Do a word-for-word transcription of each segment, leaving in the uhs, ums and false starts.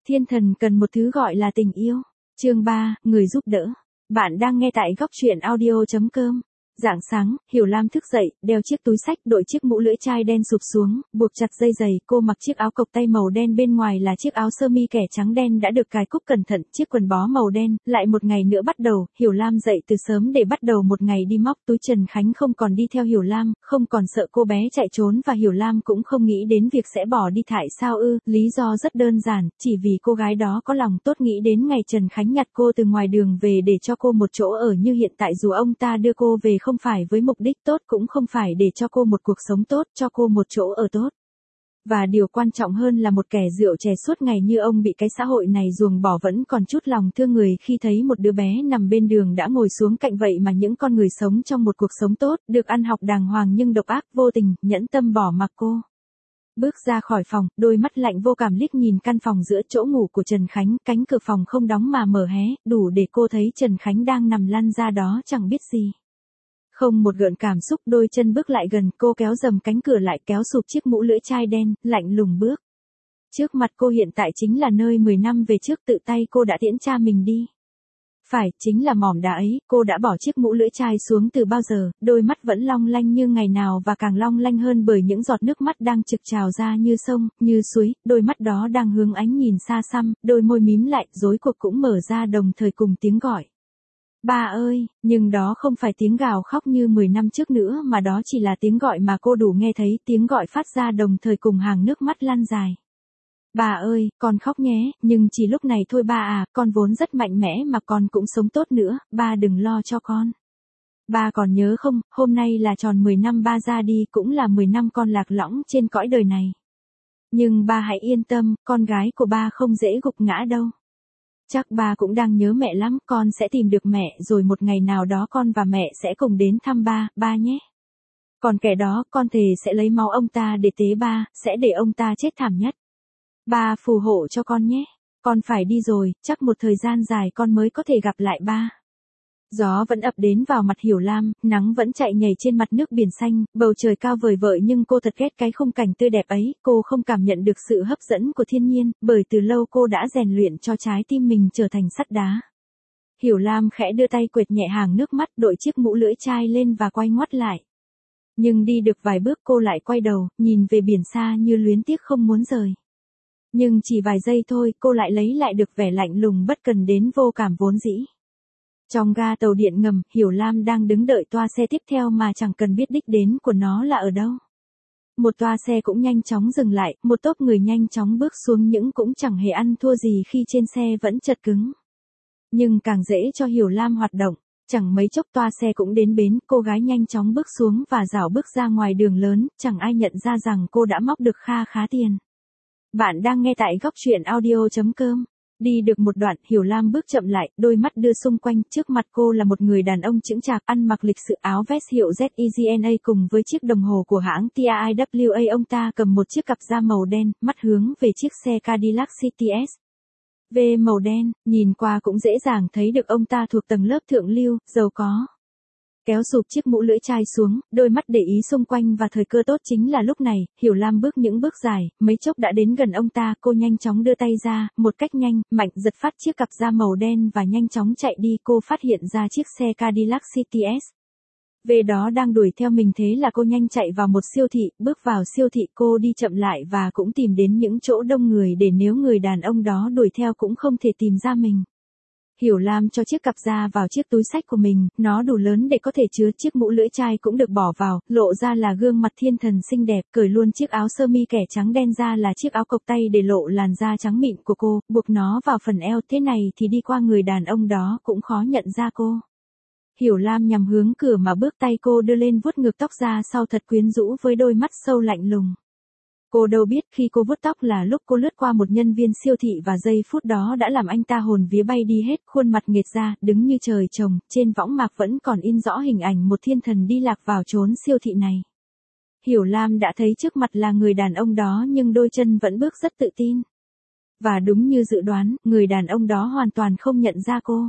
Thiên thần cần một thứ gọi là tình yêu. Chương ba, người giúp đỡ. Bạn đang nghe tại góc truyện audio chấm com. Rạng sáng, Hiểu Lam thức dậy, đeo chiếc túi xách, đội chiếc mũ lưỡi chai đen sụp xuống, buộc chặt dây giày, cô mặc chiếc áo cộc tay màu đen, bên ngoài là chiếc áo sơ mi kẻ trắng đen đã được cài cúc cẩn thận, chiếc quần bó màu đen. Lại một ngày nữa bắt đầu, Hiểu Lam dậy từ sớm để bắt đầu một ngày đi móc túi. Trần Khánh không còn đi theo Hiểu Lam, không còn sợ cô bé chạy trốn, và Hiểu Lam cũng không nghĩ đến việc sẽ bỏ đi thải sao ư. Lý do rất đơn giản, chỉ vì cô gái đó có lòng tốt, nghĩ đến ngày Trần Khánh nhặt cô từ ngoài đường về để cho cô một chỗ ở như hiện tại. Dù ông ta đưa cô về không phải với mục đích tốt, cũng không phải để cho cô một cuộc sống tốt, cho cô một chỗ ở tốt. Và điều quan trọng hơn là một kẻ rượu chè suốt ngày như ông bị cái xã hội này ruồng bỏ vẫn còn chút lòng thương người khi thấy một đứa bé nằm bên đường đã ngồi xuống cạnh. Vậy mà những con người sống trong một cuộc sống tốt, được ăn học đàng hoàng nhưng độc ác, vô tình, nhẫn tâm bỏ mặc cô. Bước ra khỏi phòng, đôi mắt lạnh vô cảm liếc nhìn căn phòng giữa chỗ ngủ của Trần Khánh, cánh cửa phòng không đóng mà mở hé, đủ để cô thấy Trần Khánh đang nằm lăn ra đó chẳng biết gì. Không một gợn cảm xúc, đôi chân bước lại gần, cô kéo dầm cánh cửa lại, kéo sụp chiếc mũ lưỡi chai đen, lạnh lùng bước. Trước mặt cô hiện tại chính là nơi mười năm về trước tự tay cô đã tiễn cha mình đi. Phải, chính là mỏm đá ấy, cô đã bỏ chiếc mũ lưỡi chai xuống từ bao giờ, đôi mắt vẫn long lanh như ngày nào, và càng long lanh hơn bởi những giọt nước mắt đang trực trào ra như sông, như suối. Đôi mắt đó đang hướng ánh nhìn xa xăm, đôi môi mím lại, rối cuộc cũng mở ra đồng thời cùng tiếng gọi. Ba ơi, nhưng đó không phải tiếng gào khóc như mười năm trước nữa, mà đó chỉ là tiếng gọi mà cô đủ nghe thấy, tiếng gọi phát ra đồng thời cùng hàng nước mắt lăn dài. Bà ơi, con khóc nhé, nhưng chỉ lúc này thôi ba à, con vốn rất mạnh mẽ mà con cũng sống tốt nữa, ba đừng lo cho con. Ba còn nhớ không, hôm nay là tròn mười năm ba ra đi, cũng là mười năm con lạc lõng trên cõi đời này. Nhưng ba hãy yên tâm, con gái của ba không dễ gục ngã đâu. Chắc ba cũng đang nhớ mẹ lắm, con sẽ tìm được mẹ rồi một ngày nào đó con và mẹ sẽ cùng đến thăm ba, ba nhé. Còn kẻ đó, con thề sẽ lấy máu ông ta để tế ba, sẽ để ông ta chết thảm nhất. Ba phù hộ cho con nhé. Con phải đi rồi, chắc một thời gian dài con mới có thể gặp lại ba. Gió vẫn ập đến vào mặt Hiểu Lam, nắng vẫn chạy nhảy trên mặt nước biển xanh, bầu trời cao vời vợi, nhưng cô thật ghét cái khung cảnh tươi đẹp ấy. Cô không cảm nhận được sự hấp dẫn của thiên nhiên, bởi từ lâu cô đã rèn luyện cho trái tim mình trở thành sắt đá. Hiểu Lam khẽ đưa tay quệt nhẹ hàng nước mắt, đội chiếc mũ lưỡi chai lên và quay ngoắt lại. Nhưng đi được vài bước cô lại quay đầu, nhìn về biển xa như luyến tiếc không muốn rời. Nhưng chỉ vài giây thôi, cô lại lấy lại được vẻ lạnh lùng bất cần đến vô cảm vốn dĩ. Trong ga tàu điện ngầm, Hiểu Lam đang đứng đợi toa xe tiếp theo mà chẳng cần biết đích đến của nó là ở đâu. Một toa xe cũng nhanh chóng dừng lại, một tốp người nhanh chóng bước xuống, những cũng chẳng hề ăn thua gì khi trên xe vẫn chật cứng. Nhưng càng dễ cho Hiểu Lam hoạt động, chẳng mấy chốc toa xe cũng đến bến, cô gái nhanh chóng bước xuống và rảo bước ra ngoài đường lớn, chẳng ai nhận ra rằng cô đã móc được kha khá tiền. Bạn đang nghe tại góc truyện audio chấm com. Đi được một đoạn, Hiểu Lam bước chậm lại, đôi mắt đưa xung quanh, trước mặt cô là một người đàn ông chững chạc, ăn mặc lịch sự, áo vest hiệu Z E G N A cùng với chiếc đồng hồ của hãng T I W A. Ông ta cầm một chiếc cặp da màu đen, mắt hướng về chiếc xe Cadillac City S V màu đen, nhìn qua cũng dễ dàng thấy được ông ta thuộc tầng lớp thượng lưu, giàu có. Kéo sụp chiếc mũ lưỡi chai xuống, đôi mắt để ý xung quanh, và thời cơ tốt chính là lúc này. Hiểu Lam bước những bước dài, mấy chốc đã đến gần ông ta. Cô nhanh chóng đưa tay ra, một cách nhanh, mạnh giật phát chiếc cặp da màu đen và nhanh chóng chạy đi. Cô phát hiện ra chiếc xe Cadillac City S V đó đang đuổi theo mình, thế là cô nhanh chạy vào một siêu thị. Bước vào siêu thị, cô đi chậm lại và cũng tìm đến những chỗ đông người, để nếu người đàn ông đó đuổi theo cũng không thể tìm ra mình. Hiểu Lam cho chiếc cặp da vào chiếc túi xách của mình, nó đủ lớn để có thể chứa, chiếc mũ lưỡi chai cũng được bỏ vào, lộ ra là gương mặt thiên thần xinh đẹp, cởi luôn chiếc áo sơ mi kẻ trắng đen ra là chiếc áo cộc tay để lộ làn da trắng mịn của cô, buộc nó vào phần eo, thế này thì đi qua người đàn ông đó cũng khó nhận ra cô. Hiểu Lam nhằm hướng cửa mà bước, tay cô đưa lên vuốt ngược tóc ra sau thật quyến rũ với đôi mắt sâu lạnh lùng. Cô đâu biết khi cô vuốt tóc là lúc cô lướt qua một nhân viên siêu thị, và giây phút đó đã làm anh ta hồn vía bay đi hết, khuôn mặt nghệt ra, đứng như trời trồng, trên võng mạc vẫn còn in rõ hình ảnh một thiên thần đi lạc vào chốn siêu thị này. Hiểu Lam đã thấy trước mặt là người đàn ông đó, nhưng đôi chân vẫn bước rất tự tin. Và đúng như dự đoán, người đàn ông đó hoàn toàn không nhận ra cô.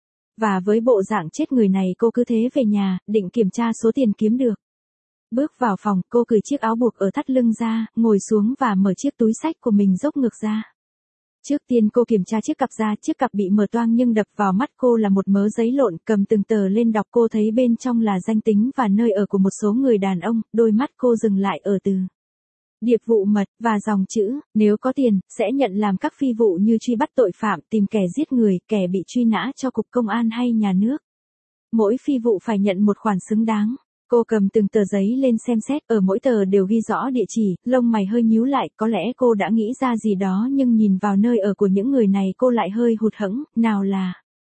Và với bộ dạng chết người này, cô cứ thế về nhà, định kiểm tra số tiền kiếm được. Bước vào phòng, cô cởi chiếc áo buộc ở thắt lưng ra, ngồi xuống và mở chiếc túi xách của mình dốc ngược ra. Trước tiên cô kiểm tra chiếc cặp ra, chiếc cặp bị mở toang nhưng đập vào mắt cô là một mớ giấy lộn, cầm từng tờ lên đọc cô thấy bên trong là danh tính và nơi ở của một số người đàn ông, đôi mắt cô dừng lại ở từ điệp vụ mật, và dòng chữ, nếu có tiền, sẽ nhận làm các phi vụ như truy bắt tội phạm, tìm kẻ giết người, kẻ bị truy nã cho cục công an hay nhà nước. Mỗi phi vụ phải nhận một khoản xứng đáng. Cô cầm từng tờ giấy lên xem xét, ở mỗi tờ đều ghi rõ địa chỉ, lông mày hơi nhíu lại, có lẽ cô đã nghĩ ra gì đó nhưng nhìn vào nơi ở của những người này cô lại hơi hụt hẫng, nào là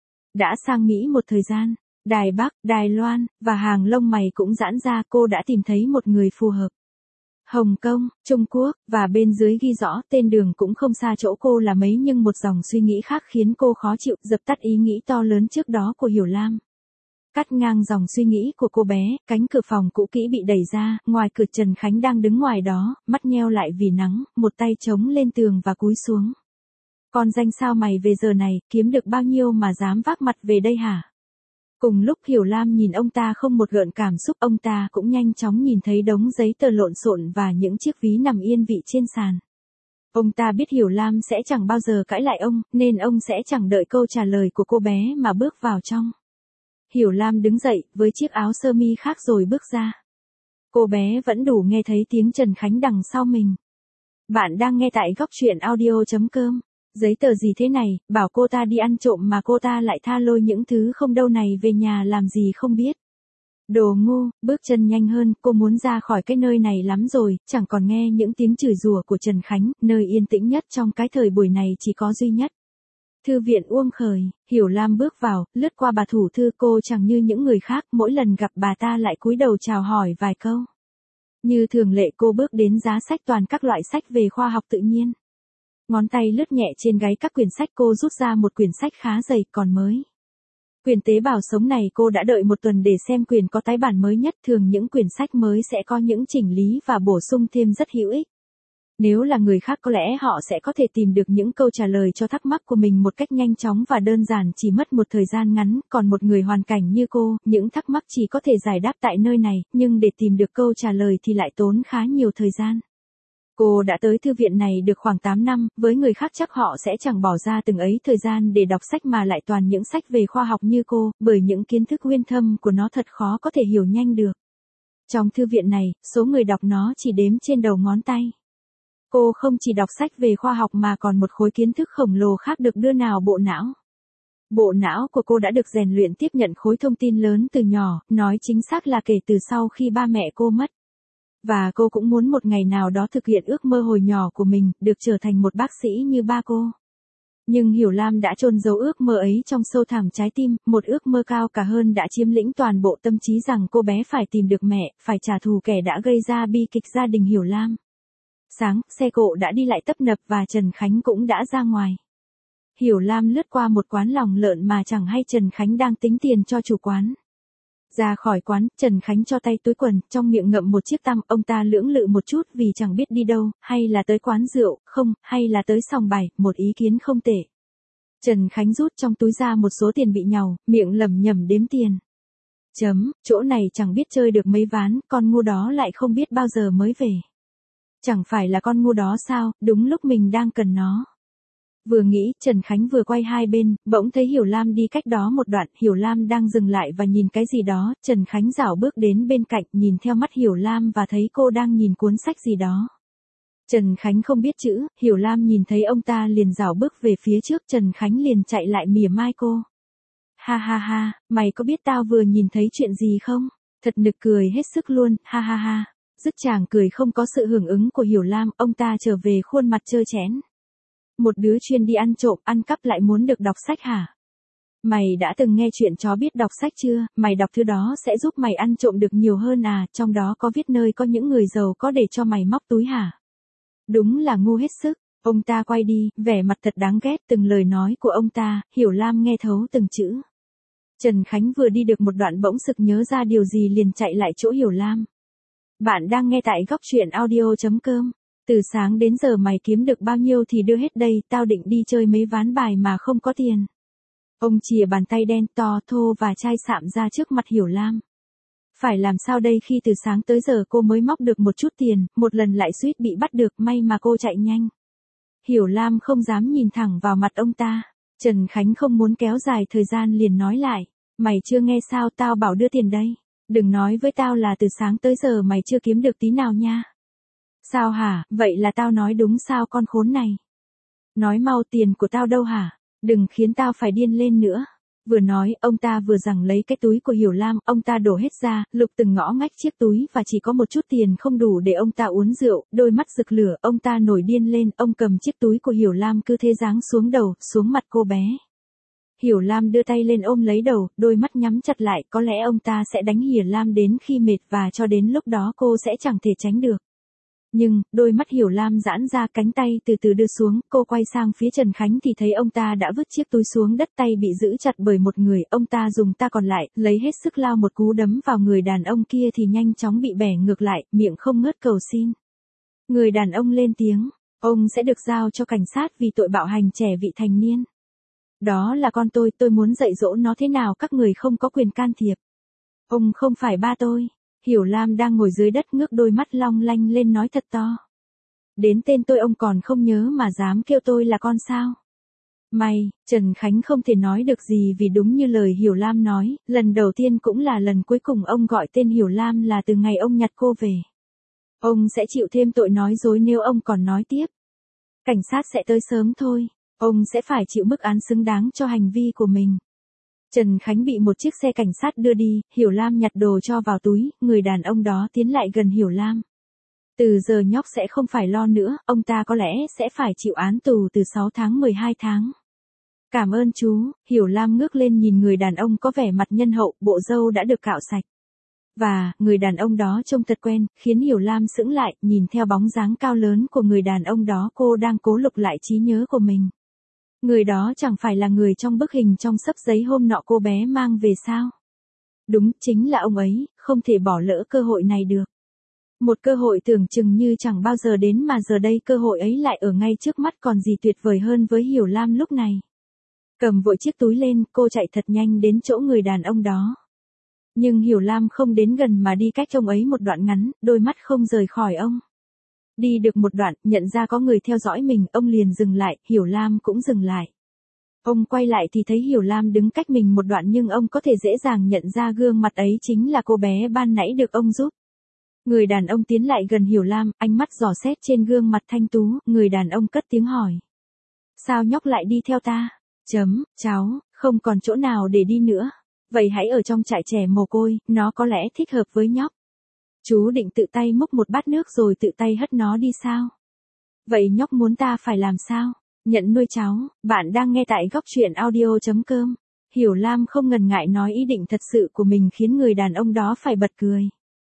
đã sang Mỹ một thời gian, Đài Bắc, Đài Loan, và hàng lông mày cũng giãn ra, cô đã tìm thấy một người phù hợp. Hồng Kông, Trung Quốc, và bên dưới ghi rõ tên đường cũng không xa chỗ cô là mấy nhưng một dòng suy nghĩ khác khiến cô khó chịu, dập tắt ý nghĩ to lớn trước đó của Hiểu Lam. Cắt ngang dòng suy nghĩ của cô bé, cánh cửa phòng cũ kỹ bị đẩy ra, ngoài cửa Trần Khánh đang đứng ngoài đó, mắt nheo lại vì nắng, một tay chống lên tường và cúi xuống. Con danh sao mày về giờ này, kiếm được bao nhiêu mà dám vác mặt về đây hả? Cùng lúc Hiểu Lam nhìn ông ta không một gợn cảm xúc, ông ta cũng nhanh chóng nhìn thấy đống giấy tờ lộn xộn và những chiếc ví nằm yên vị trên sàn. Ông ta biết Hiểu Lam sẽ chẳng bao giờ cãi lại ông, nên ông sẽ chẳng đợi câu trả lời của cô bé mà bước vào trong. Hiểu Lam đứng dậy, với chiếc áo sơ mi khác rồi bước ra. Cô bé vẫn đủ nghe thấy tiếng Trần Khánh đằng sau mình. Bạn đang nghe tại góc truyện audio chấm com. Giấy tờ gì thế này, bảo cô ta đi ăn trộm mà cô ta lại tha lôi những thứ không đâu này về nhà làm gì không biết. Đồ ngu, bước chân nhanh hơn, cô muốn ra khỏi cái nơi này lắm rồi, chẳng còn nghe những tiếng chửi rủa của Trần Khánh, nơi yên tĩnh nhất trong cái thời buổi này chỉ có duy nhất. Thư viện Uông Khởi, Hiểu Lam bước vào, lướt qua bà thủ thư, cô chẳng như những người khác, mỗi lần gặp bà ta lại cúi đầu chào hỏi vài câu. Như thường lệ cô bước đến giá sách toàn các loại sách về khoa học tự nhiên. Ngón tay lướt nhẹ trên gáy các quyển sách, cô rút ra một quyển sách khá dày, còn mới. Quyển tế bào sống này cô đã đợi một tuần để xem, quyển có tái bản mới nhất, thường những quyển sách mới sẽ có những chỉnh lý và bổ sung thêm rất hữu ích. Nếu là người khác có lẽ họ sẽ có thể tìm được những câu trả lời cho thắc mắc của mình một cách nhanh chóng và đơn giản, chỉ mất một thời gian ngắn, còn một người hoàn cảnh như cô, những thắc mắc chỉ có thể giải đáp tại nơi này, nhưng để tìm được câu trả lời thì lại tốn khá nhiều thời gian. Cô đã tới thư viện này được khoảng tám năm, với người khác chắc họ sẽ chẳng bỏ ra từng ấy thời gian để đọc sách mà lại toàn những sách về khoa học như cô, bởi những kiến thức uyên thâm của nó thật khó có thể hiểu nhanh được. Trong thư viện này, số người đọc nó chỉ đếm trên đầu ngón tay. Cô không chỉ đọc sách về khoa học mà còn một khối kiến thức khổng lồ khác được đưa vào bộ não. Bộ não của cô đã được rèn luyện tiếp nhận khối thông tin lớn từ nhỏ, nói chính xác là kể từ sau khi ba mẹ cô mất. Và cô cũng muốn một ngày nào đó thực hiện ước mơ hồi nhỏ của mình, được trở thành một bác sĩ như ba cô. Nhưng Hiểu Lam đã chôn giấu ước mơ ấy trong sâu thẳm trái tim, một ước mơ cao cả hơn đã chiếm lĩnh toàn bộ tâm trí rằng cô bé phải tìm được mẹ, phải trả thù kẻ đã gây ra bi kịch gia đình Hiểu Lam. Sáng, xe cộ đã đi lại tấp nập và Trần Khánh cũng đã ra ngoài. Hiểu Lam lướt qua một quán lòng lợn mà chẳng hay Trần Khánh đang tính tiền cho chủ quán. Ra khỏi quán, Trần Khánh cho tay túi quần, trong miệng ngậm một chiếc tăm, ông ta lưỡng lự một chút vì chẳng biết đi đâu, hay là tới quán rượu, không, hay là tới sòng bài, một ý kiến không tệ. Trần Khánh rút trong túi ra một số tiền bị nhàu, miệng lẩm nhẩm đếm tiền. Chấm, chỗ này chẳng biết chơi được mấy ván, con ngu đó lại không biết bao giờ mới về. Chẳng phải là con ngu đó sao, đúng lúc mình đang cần nó. Vừa nghĩ, Trần Khánh vừa quay hai bên, bỗng thấy Hiểu Lam đi cách đó một đoạn, Hiểu Lam đang dừng lại và nhìn cái gì đó, Trần Khánh rảo bước đến bên cạnh, nhìn theo mắt Hiểu Lam và thấy cô đang nhìn cuốn sách gì đó. Trần Khánh không biết chữ, Hiểu Lam nhìn thấy ông ta liền rảo bước về phía trước, Trần Khánh liền chạy lại mỉa mai cô. Ha ha ha, mày có biết tao vừa nhìn thấy chuyện gì không? Thật nực cười hết sức luôn, ha ha ha. Dứt chàng cười không có sự hưởng ứng của Hiểu Lam, ông ta trở về khuôn mặt trơ trẽn. Một đứa chuyên đi ăn trộm, ăn cắp lại muốn được đọc sách hả? Mày đã từng nghe chuyện chó biết đọc sách chưa? Mày đọc thứ đó sẽ giúp mày ăn trộm được nhiều hơn à, trong đó có viết nơi có những người giàu có để cho mày móc túi hả? Đúng là ngu hết sức. Ông ta quay đi, vẻ mặt thật đáng ghét, từng lời nói của ông ta, Hiểu Lam nghe thấu từng chữ. Trần Khánh vừa đi được một đoạn bỗng sực nhớ ra điều gì liền chạy lại chỗ Hiểu Lam. Bạn đang nghe tại góc truyện audio chấm com. Từ sáng đến giờ mày kiếm được bao nhiêu thì đưa hết đây, tao định đi chơi mấy ván bài mà không có tiền. Ông chìa bàn tay đen to, thô và chai sạm ra trước mặt Hiểu Lam. Phải làm sao đây khi từ sáng tới giờ cô mới móc được một chút tiền, một lần lại suýt bị bắt được, may mà cô chạy nhanh. Hiểu Lam không dám nhìn thẳng vào mặt ông ta. Trần Khánh không muốn kéo dài thời gian liền nói lại. Mày chưa nghe sao, tao bảo đưa tiền đây. Đừng nói với tao là từ sáng tới giờ mày chưa kiếm được tí nào nha. Sao hả, vậy là tao nói đúng sao con khốn này? Nói mau, tiền của tao đâu hả? Đừng khiến tao phải điên lên nữa. Vừa nói, ông ta vừa giằng lấy cái túi của Hiểu Lam, ông ta đổ hết ra, lục từng ngõ ngách chiếc túi và chỉ có một chút tiền không đủ để ông ta uống rượu, đôi mắt rực lửa, ông ta nổi điên lên, ông cầm chiếc túi của Hiểu Lam cứ thế giáng xuống đầu, xuống mặt cô bé. Hiểu Lam đưa tay lên ôm lấy đầu, đôi mắt nhắm chặt lại, có lẽ ông ta sẽ đánh Hiểu Lam đến khi mệt và cho đến lúc đó cô sẽ chẳng thể tránh được. Nhưng, đôi mắt Hiểu Lam giãn ra, cánh tay từ từ đưa xuống, cô quay sang phía Trần Khánh thì thấy ông ta đã vứt chiếc túi xuống đất, tay bị giữ chặt bởi một người, ông ta dùng ta còn lại, lấy hết sức lao một cú đấm vào người đàn ông kia thì nhanh chóng bị bẻ ngược lại, miệng không ngớt cầu xin. Người đàn ông lên tiếng, ông sẽ được giao cho cảnh sát vì tội bạo hành trẻ vị thành niên. Đó là con tôi, tôi muốn dạy dỗ nó thế nào các người không có quyền can thiệp. Ông không phải ba tôi. Hiểu Lam đang ngồi dưới đất ngước đôi mắt long lanh lên nói thật to. Đến tên tôi ông còn không nhớ mà dám kêu tôi là con sao? May, Trần Khánh không thể nói được gì vì đúng như lời Hiểu Lam nói, lần đầu tiên cũng là lần cuối cùng ông gọi tên Hiểu Lam là từ ngày ông nhặt cô về. Ông sẽ chịu thêm tội nói dối nếu ông còn nói tiếp. Cảnh sát sẽ tới sớm thôi, ông sẽ phải chịu mức án xứng đáng cho hành vi của mình. Trần Khánh bị một chiếc xe cảnh sát đưa đi, Hiểu Lam nhặt đồ cho vào túi, người đàn ông đó tiến lại gần Hiểu Lam. Từ giờ nhóc sẽ không phải lo nữa, ông ta có lẽ sẽ phải chịu án tù từ sáu tháng mười hai tháng. Cảm ơn chú, Hiểu Lam ngước lên nhìn người đàn ông có vẻ mặt nhân hậu, bộ râu đã được cạo sạch. Và, người đàn ông đó trông thật quen, khiến Hiểu Lam sững lại, nhìn theo bóng dáng cao lớn của người đàn ông đó cô đang cố lục lại trí nhớ của mình. Người đó chẳng phải là người trong bức hình trong xấp giấy hôm nọ cô bé mang về sao? Đúng, chính là ông ấy, không thể bỏ lỡ cơ hội này được. Một cơ hội tưởng chừng như chẳng bao giờ đến mà giờ đây cơ hội ấy lại ở ngay trước mắt, còn gì tuyệt vời hơn với Hiểu Lam lúc này. Cầm vội chiếc túi lên, cô chạy thật nhanh đến chỗ người đàn ông đó. Nhưng Hiểu Lam không đến gần mà đi cách ông ấy một đoạn ngắn, đôi mắt không rời khỏi ông. Đi được một đoạn, nhận ra có người theo dõi mình, ông liền dừng lại, Hiểu Lam cũng dừng lại. Ông quay lại thì thấy Hiểu Lam đứng cách mình một đoạn nhưng ông có thể dễ dàng nhận ra gương mặt ấy chính là cô bé ban nãy được ông giúp. Người đàn ông tiến lại gần Hiểu Lam, ánh mắt dò xét trên gương mặt thanh tú, người đàn ông cất tiếng hỏi. Sao nhóc lại đi theo ta? Chấm, cháu, không còn chỗ nào để đi nữa. Vậy hãy ở trong trại trẻ mồ côi, nó có lẽ thích hợp với nhóc. Chú định tự tay múc một bát nước rồi tự tay hất nó đi sao? Vậy nhóc muốn ta phải làm sao? Nhận nuôi cháu, bạn đang nghe tại góc truyện audio chấm com. Hiểu Lam không ngần ngại nói ý định thật sự của mình khiến người đàn ông đó phải bật cười.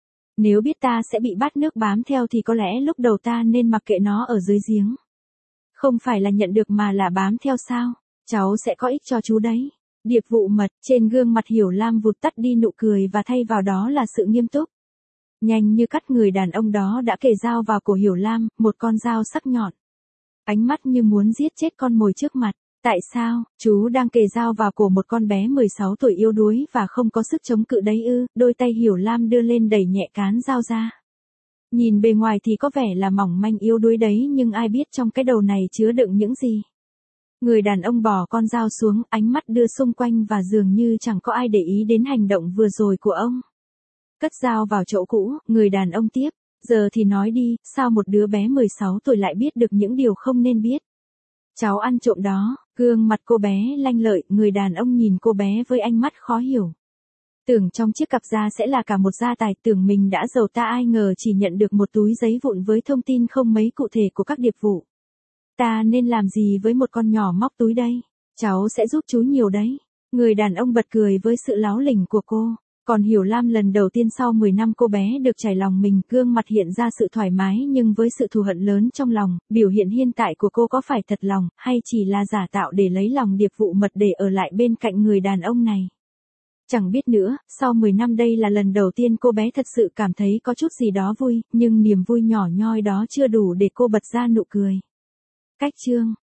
Nếu biết ta sẽ bị bát nước bám theo thì có lẽ lúc đầu ta nên mặc kệ nó ở dưới giếng. Không phải là nhận được mà là bám theo sao? Cháu sẽ có ích cho chú đấy. Điệp vụ mật, trên gương mặt Hiểu Lam vụt tắt đi nụ cười và thay vào đó là sự nghiêm túc. Nhanh như cắt người đàn ông đó đã kề dao vào cổ Hiểu Lam, một con dao sắc nhọn. Ánh mắt như muốn giết chết con mồi trước mặt. Tại sao, chú đang kề dao vào cổ một con bé mười sáu tuổi yếu đuối và không có sức chống cự đấy ư? Đôi tay Hiểu Lam đưa lên đẩy nhẹ cán dao ra. Nhìn bề ngoài thì có vẻ là mỏng manh yếu đuối đấy nhưng ai biết trong cái đầu này chứa đựng những gì. Người đàn ông bỏ con dao xuống, ánh mắt đưa xung quanh và dường như chẳng có ai để ý đến hành động vừa rồi của ông. Cất dao vào chỗ cũ, người đàn ông tiếp. Giờ thì nói đi, sao một đứa bé mười sáu tuổi lại biết được những điều không nên biết? Cháu ăn trộm đó, gương mặt cô bé lanh lợi, người đàn ông nhìn cô bé với ánh mắt khó hiểu. Tưởng trong chiếc cặp da sẽ là cả một gia tài, tưởng mình đã giàu ta ai ngờ chỉ nhận được một túi giấy vụn với thông tin không mấy cụ thể của các điệp vụ. Ta nên làm gì với một con nhỏ móc túi đây? Cháu sẽ giúp chú nhiều đấy. Người đàn ông bật cười với sự láo lỉnh của cô. Còn Hiểu Lam lần đầu tiên sau mười năm cô bé được trải lòng mình, gương mặt hiện ra sự thoải mái nhưng với sự thù hận lớn trong lòng, biểu hiện hiện tại của cô có phải thật lòng, hay chỉ là giả tạo để lấy lòng điệp vụ mật để ở lại bên cạnh người đàn ông này. Chẳng biết nữa, sau mười năm đây là lần đầu tiên cô bé thật sự cảm thấy có chút gì đó vui, nhưng niềm vui nhỏ nhoi đó chưa đủ để cô bật ra nụ cười. Cách chương